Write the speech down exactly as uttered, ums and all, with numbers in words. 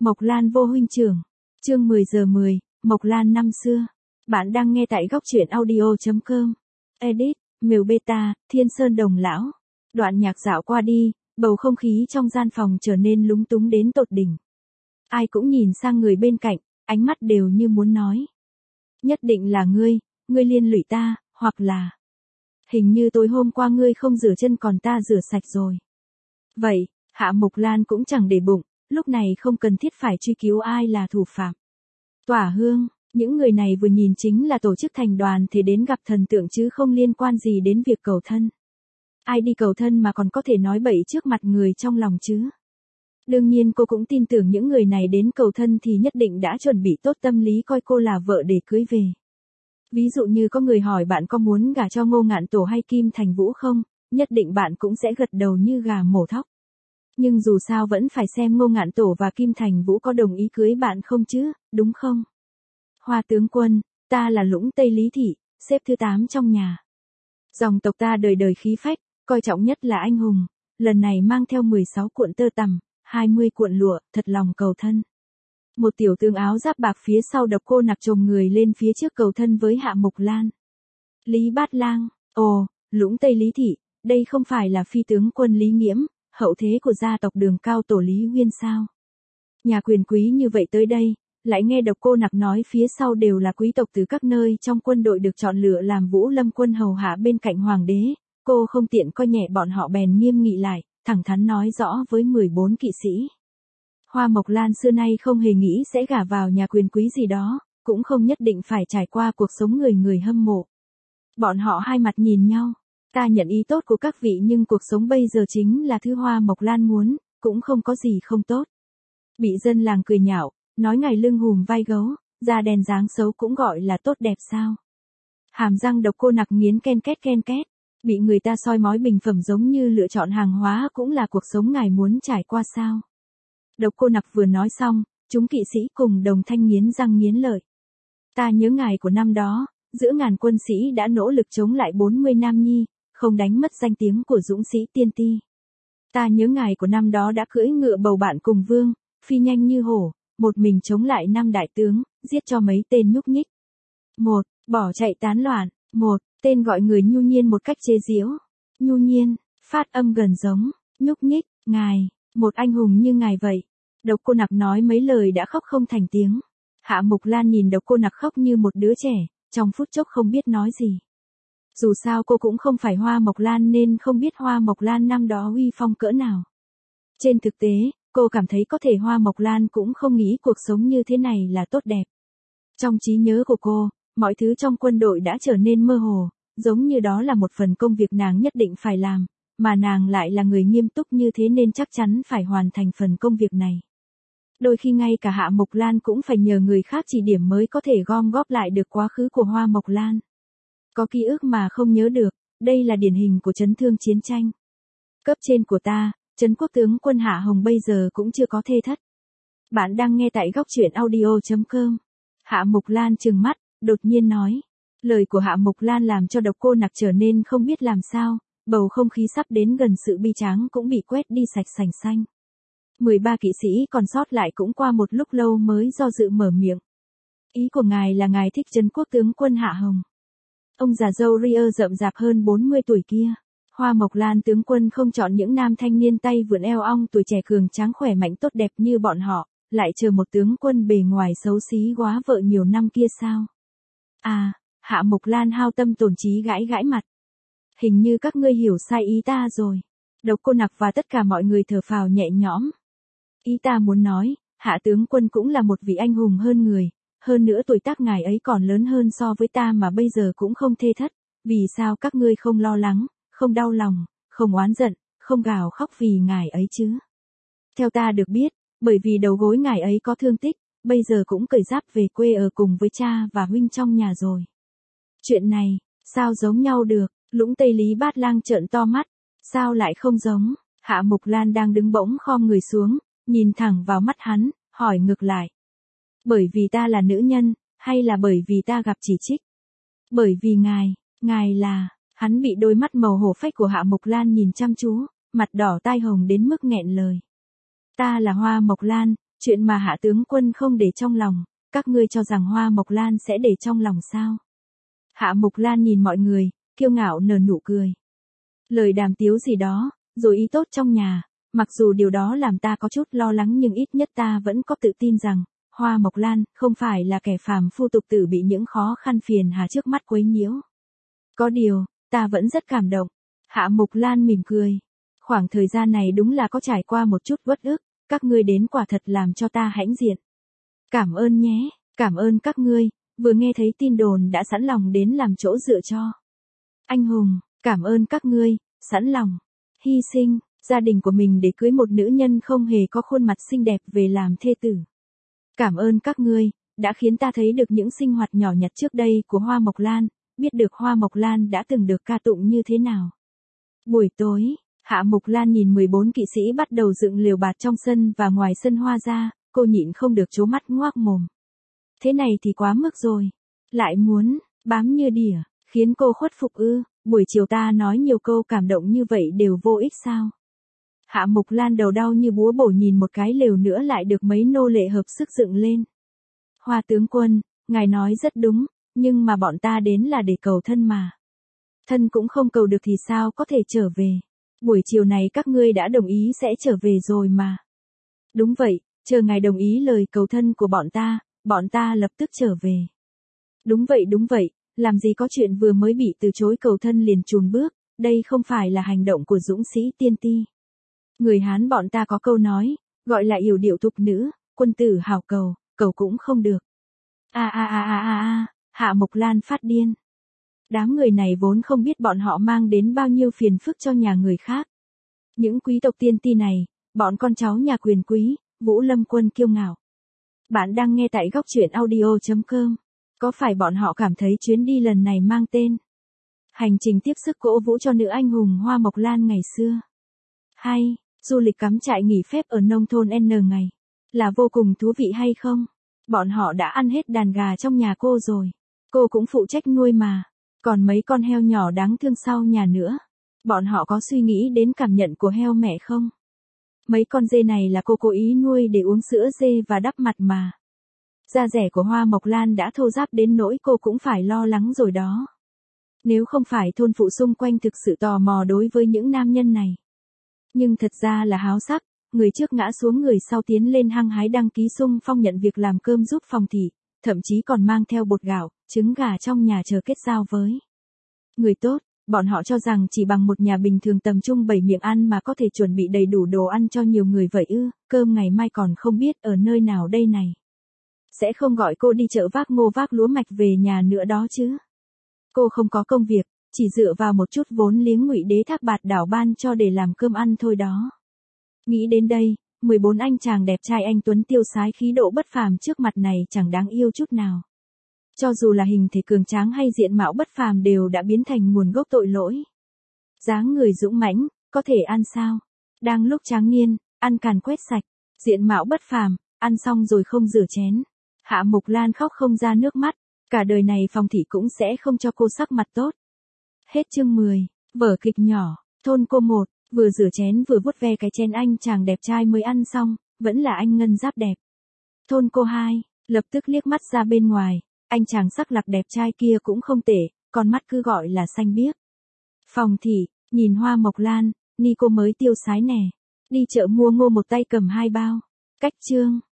Mộc Lan vô huynh trưởng. Chương mười giờ mười, Mộc Lan năm xưa. Bạn đang nghe tại góc truyện audio chấm com. Edit, Mèo Beta, Thiên Sơn Đồng Lão. Đoạn nhạc dạo qua đi, bầu không khí trong gian phòng trở nên lúng túng đến tột đỉnh. Ai cũng nhìn sang người bên cạnh, ánh mắt đều như muốn nói. Nhất định là ngươi, ngươi liên lụy ta, hoặc là... Hình như tối hôm qua ngươi không rửa chân còn ta rửa sạch rồi. Vậy, Hạ Mộc Lan cũng chẳng để bụng, lúc này không cần thiết phải truy cứu ai là thủ phạm. Tỏa Hương, những người này vừa nhìn chính là tổ chức thành đoàn thể đến gặp thần tượng chứ không liên quan gì đến việc cầu thân. Ai đi cầu thân mà còn có thể nói bậy trước mặt người trong lòng chứ? Đương nhiên cô cũng tin tưởng những người này đến cầu thân thì nhất định đã chuẩn bị tốt tâm lý coi cô là vợ để cưới về. Ví dụ như có người hỏi bạn có muốn gả cho Ngô Ngạn Tổ hay Kim Thành Vũ không, nhất định bạn cũng sẽ gật đầu như gà mổ thóc. Nhưng dù sao vẫn phải xem Ngô Ngạn Tổ và Kim Thành Vũ có đồng ý cưới bạn không chứ, đúng không? Hoa tướng quân, ta là Lũng Tây Lý Thị, xếp thứ tám trong nhà. Dòng tộc ta đời đời khí phách, coi trọng nhất là anh hùng, lần này mang theo mười sáu cuộn tơ tằm, hai mươi cuộn lụa, thật lòng cầu thân. Một tiểu tướng áo giáp bạc phía sau Độc Cô Nặc chồm người lên phía trước cầu thân với Hạ Mộc Lan. Lý Bát Lang, ồ, Lũng Tây Lý Thị, đây không phải là phi tướng quân Lý Nghiễm, hậu thế của gia tộc Đường Cao Tổ Lý Uyên sao? Nhà quyền quý như vậy tới đây, lại nghe Độc Cô Nặc nói phía sau đều là quý tộc từ các nơi trong quân đội được chọn lựa làm Vũ Lâm quân hầu hạ bên cạnh hoàng đế, cô không tiện coi nhẹ bọn họ bèn nghiêm nghị lại, thẳng thắn nói rõ với mười bốn kỵ sĩ. Hoa Mộc Lan xưa nay không hề nghĩ sẽ gả vào nhà quyền quý gì đó, cũng không nhất định phải trải qua cuộc sống người người hâm mộ. Bọn họ hai mặt nhìn nhau, ta nhận ý tốt của các vị nhưng cuộc sống bây giờ chính là thứ Hoa Mộc Lan muốn, cũng không có gì không tốt. Bị dân làng cười nhạo, nói ngài lưng hùm vai gấu, da đen dáng xấu cũng gọi là tốt đẹp sao? Hàm răng Độc Cô Nặc nghiến ken két ken két, bị người ta soi mói bình phẩm giống như lựa chọn hàng hóa cũng là cuộc sống ngài muốn trải qua sao? Độc Cô Nặc vừa nói xong, chúng kỵ sĩ cùng đồng thanh nghiến răng nghiến lợi. Ta nhớ ngài của năm đó, giữa ngàn quân sĩ đã nỗ lực chống lại bốn mươi nam nhi, không đánh mất danh tiếng của dũng sĩ tiên ti. Ta nhớ ngài của năm đó đã cưỡi ngựa bầu bạn cùng vương, phi nhanh như hổ, một mình chống lại năm đại tướng, giết cho mấy tên nhúc nhích. Một, bỏ chạy tán loạn, một, tên gọi người nhu nhiên một cách chế giễu. Nhu nhiên, phát âm gần giống, nhúc nhích, ngài, một anh hùng như ngài vậy. Độc Cô Nặc nói mấy lời đã khóc không thành tiếng. Hạ Mộc Lan nhìn Độc Cô Nặc khóc như một đứa trẻ, trong phút chốc không biết nói gì. Dù sao cô cũng không phải Hoa Mộc Lan nên không biết Hoa Mộc Lan năm đó uy phong cỡ nào. Trên thực tế, cô cảm thấy có thể Hoa Mộc Lan cũng không nghĩ cuộc sống như thế này là tốt đẹp. Trong trí nhớ của cô, mọi thứ trong quân đội đã trở nên mơ hồ, giống như đó là một phần công việc nàng nhất định phải làm, mà nàng lại là người nghiêm túc như thế nên chắc chắn phải hoàn thành phần công việc này. Đôi khi ngay cả Hạ Mộc Lan cũng phải nhờ người khác chỉ điểm mới có thể gom góp lại được quá khứ của Hoa Mộc Lan. Có ký ức mà không nhớ được, đây là điển hình của chấn thương chiến tranh. Cấp trên của ta, Trấn Quốc tướng quân Hạ Hồng bây giờ cũng chưa có thê thất. Bạn đang nghe tại góc truyện audio chấm com. Hạ Mộc Lan trừng mắt, đột nhiên nói. Lời của Hạ Mộc Lan làm cho Độc Cô Nặc trở nên không biết làm sao, bầu không khí sắp đến gần sự bi tráng cũng bị quét đi sạch sành xanh. mười ba kỵ sĩ còn sót lại cũng qua một lúc lâu mới do dự mở miệng. Ý của ngài là ngài thích Trấn Quốc tướng quân Hạ Hồng. Ông già râu ria rậm rạp hơn bốn mươi tuổi kia. Hoa Mộc Lan tướng quân không chọn những nam thanh niên tay vượn eo ong tuổi trẻ cường tráng khỏe mạnh tốt đẹp như bọn họ, lại chờ một tướng quân bề ngoài xấu xí góa vợ nhiều năm kia sao? À, Hạ Mộc Lan hao tâm tổn trí gãi gãi mặt. Hình như các ngươi hiểu sai ý ta rồi. Độc Cô Nặc và tất cả mọi người thở phào nhẹ nhõm. Ý ta muốn nói, Hạ tướng quân cũng là một vị anh hùng hơn người, hơn nữa tuổi tác ngài ấy còn lớn hơn so với ta mà bây giờ cũng không thê thất, vì sao các ngươi không lo lắng, không đau lòng, không oán giận, không gào khóc vì ngài ấy chứ? Theo ta được biết, bởi vì đầu gối ngài ấy có thương tích, bây giờ cũng cởi giáp về quê ở cùng với cha và huynh trong nhà rồi. Chuyện này, sao giống nhau được? Lũng Tây Lý Bát Lang trợn to mắt, sao lại không giống? Hạ Mộc Lan đang đứng bỗng khom người xuống, nhìn thẳng vào mắt hắn, hỏi ngược lại. Bởi vì ta là nữ nhân, hay là bởi vì ta gặp chỉ trích? Bởi vì ngài, ngài là, hắn bị đôi mắt màu hổ phách của Hạ Mộc Lan nhìn chăm chú, mặt đỏ tai hồng đến mức nghẹn lời. Ta là Hoa Mộc Lan, Chuyện mà Hạ tướng quân không để trong lòng, các ngươi cho rằng Hoa Mộc Lan sẽ để trong lòng sao? Hạ Mộc Lan nhìn mọi người, kiêu ngạo nở nụ cười. Lời đàm tiếu gì đó, rồi ý tốt trong nhà, mặc dù điều đó làm ta có chút lo lắng nhưng ít nhất ta vẫn có tự tin rằng, Hoa Mộc Lan không phải là kẻ phàm phu tục tử bị những khó khăn phiền hà trước mắt quấy nhiễu. Có điều, ta vẫn rất cảm động. Hạ Mộc Lan mỉm cười. Khoảng thời gian này đúng là có trải qua một chút uất ức, các ngươi đến quả thật làm cho ta hãnh diện. Cảm ơn nhé, cảm ơn các ngươi, vừa nghe thấy tin đồn đã sẵn lòng đến làm chỗ dựa cho. Anh hùng, cảm ơn các ngươi, sẵn lòng, hy sinh, gia đình của mình để cưới một nữ nhân không hề có khuôn mặt xinh đẹp về làm thê tử. Cảm ơn các ngươi, đã khiến ta thấy được những sinh hoạt nhỏ nhặt trước đây của Hoa Mộc Lan, biết được Hoa Mộc Lan đã từng được ca tụng như thế nào. Buổi tối, Hạ Mộc Lan nhìn mười bốn kỵ sĩ bắt đầu dựng lều bạt trong sân và ngoài sân hoa ra, cô nhịn không được trố mắt ngoác mồm. Thế này thì quá mức rồi. Lại muốn, bám như đỉa, khiến cô khuất phục ư, buổi chiều ta nói nhiều câu cảm động như vậy đều vô ích sao. Hạ Mộc Lan đầu đau như búa bổ nhìn một cái lều nữa lại được mấy nô lệ hợp sức dựng lên. Hoa tướng quân, ngài nói rất đúng, nhưng mà bọn ta đến là để cầu thân mà. Thân cũng không cầu được thì sao có thể trở về. Buổi chiều này các ngươi đã đồng ý sẽ trở về rồi mà. Đúng vậy, chờ ngài đồng ý lời cầu thân của bọn ta, bọn ta lập tức trở về. Đúng vậy đúng vậy, làm gì có chuyện vừa mới bị từ chối cầu thân liền chùn bước, đây không phải là hành động của dũng sĩ tiên ti. Người Hán bọn ta có câu nói, gọi là yểu điệu thục nữ, quân tử hảo cầu, cầu cũng không được. A a a a a a, Hạ Mộc Lan phát điên. Đám người này vốn không biết bọn họ mang đến bao nhiêu phiền phức cho nhà người khác. Những quý tộc tiên ti này, bọn con cháu nhà quyền quý, Vũ Lâm Quân kiêu ngạo. Bạn đang nghe tại góc truyện audio chấm com. Có phải bọn họ cảm thấy chuyến đi lần này mang tên hành trình tiếp sức cổ vũ cho nữ anh hùng Hoa Mộc Lan ngày xưa? Hay, du lịch cắm trại nghỉ phép ở nông thôn N ngày, là vô cùng thú vị hay không? Bọn họ đã ăn hết đàn gà trong nhà cô rồi. Cô cũng phụ trách nuôi mà. Còn mấy con heo nhỏ đáng thương sau nhà nữa. Bọn họ có suy nghĩ đến cảm nhận của heo mẹ không? Mấy con dê này là cô cố ý nuôi để uống sữa dê và đắp mặt mà. Da rẻ của Hoa Mộc Lan đã thô ráp đến nỗi cô cũng phải lo lắng rồi đó. Nếu không phải thôn phụ xung quanh thực sự tò mò đối với những nam nhân này. Nhưng thật ra là háo sắc, người trước ngã xuống người sau tiến lên hăng hái đăng ký xung phong nhận việc làm cơm giúp phòng thị, thậm chí còn mang theo bột gạo, trứng gà trong nhà chờ kết giao với người tốt. Bọn họ cho rằng chỉ bằng một nhà bình thường tầm trung bảy miệng ăn mà có thể chuẩn bị đầy đủ đồ ăn cho nhiều người vậy ư, cơm ngày mai còn không biết ở nơi nào đây này. Sẽ không gọi cô đi chợ vác ngô vác lúa mạch về nhà nữa đó chứ. Cô không có công việc, chỉ dựa vào một chút vốn liếng Ngụy Đế Thác Bạt đảo ban cho để làm cơm ăn thôi đó. Nghĩ đến đây, mười bốn anh chàng đẹp trai anh tuấn tiêu sái khí độ bất phàm trước mặt này chẳng đáng yêu chút nào. Cho dù là hình thể cường tráng hay diện mạo bất phàm đều đã biến thành nguồn gốc tội lỗi. Dáng người dũng mãnh, có thể ăn sao? Đang lúc tráng niên, ăn càn quét sạch, diện mạo bất phàm, ăn xong rồi không rửa chén. Hạ Mộc Lan khóc không ra nước mắt, cả đời này Phong thị cũng sẽ không cho cô sắc mặt tốt. Hết chương mười, vở kịch nhỏ, thôn cô một, vừa rửa chén vừa vuốt ve cái chén anh chàng đẹp trai mới ăn xong, vẫn là anh ngân giáp đẹp. Thôn cô hai, lập tức liếc mắt ra bên ngoài, anh chàng sắc lặc đẹp trai kia cũng không tệ, con mắt cứ gọi là xanh biếc. Phong thị, nhìn Hoa Mộc Lan, ni cô mới tiêu sái nè, đi chợ mua ngô một tay cầm hai bao. Cách chương.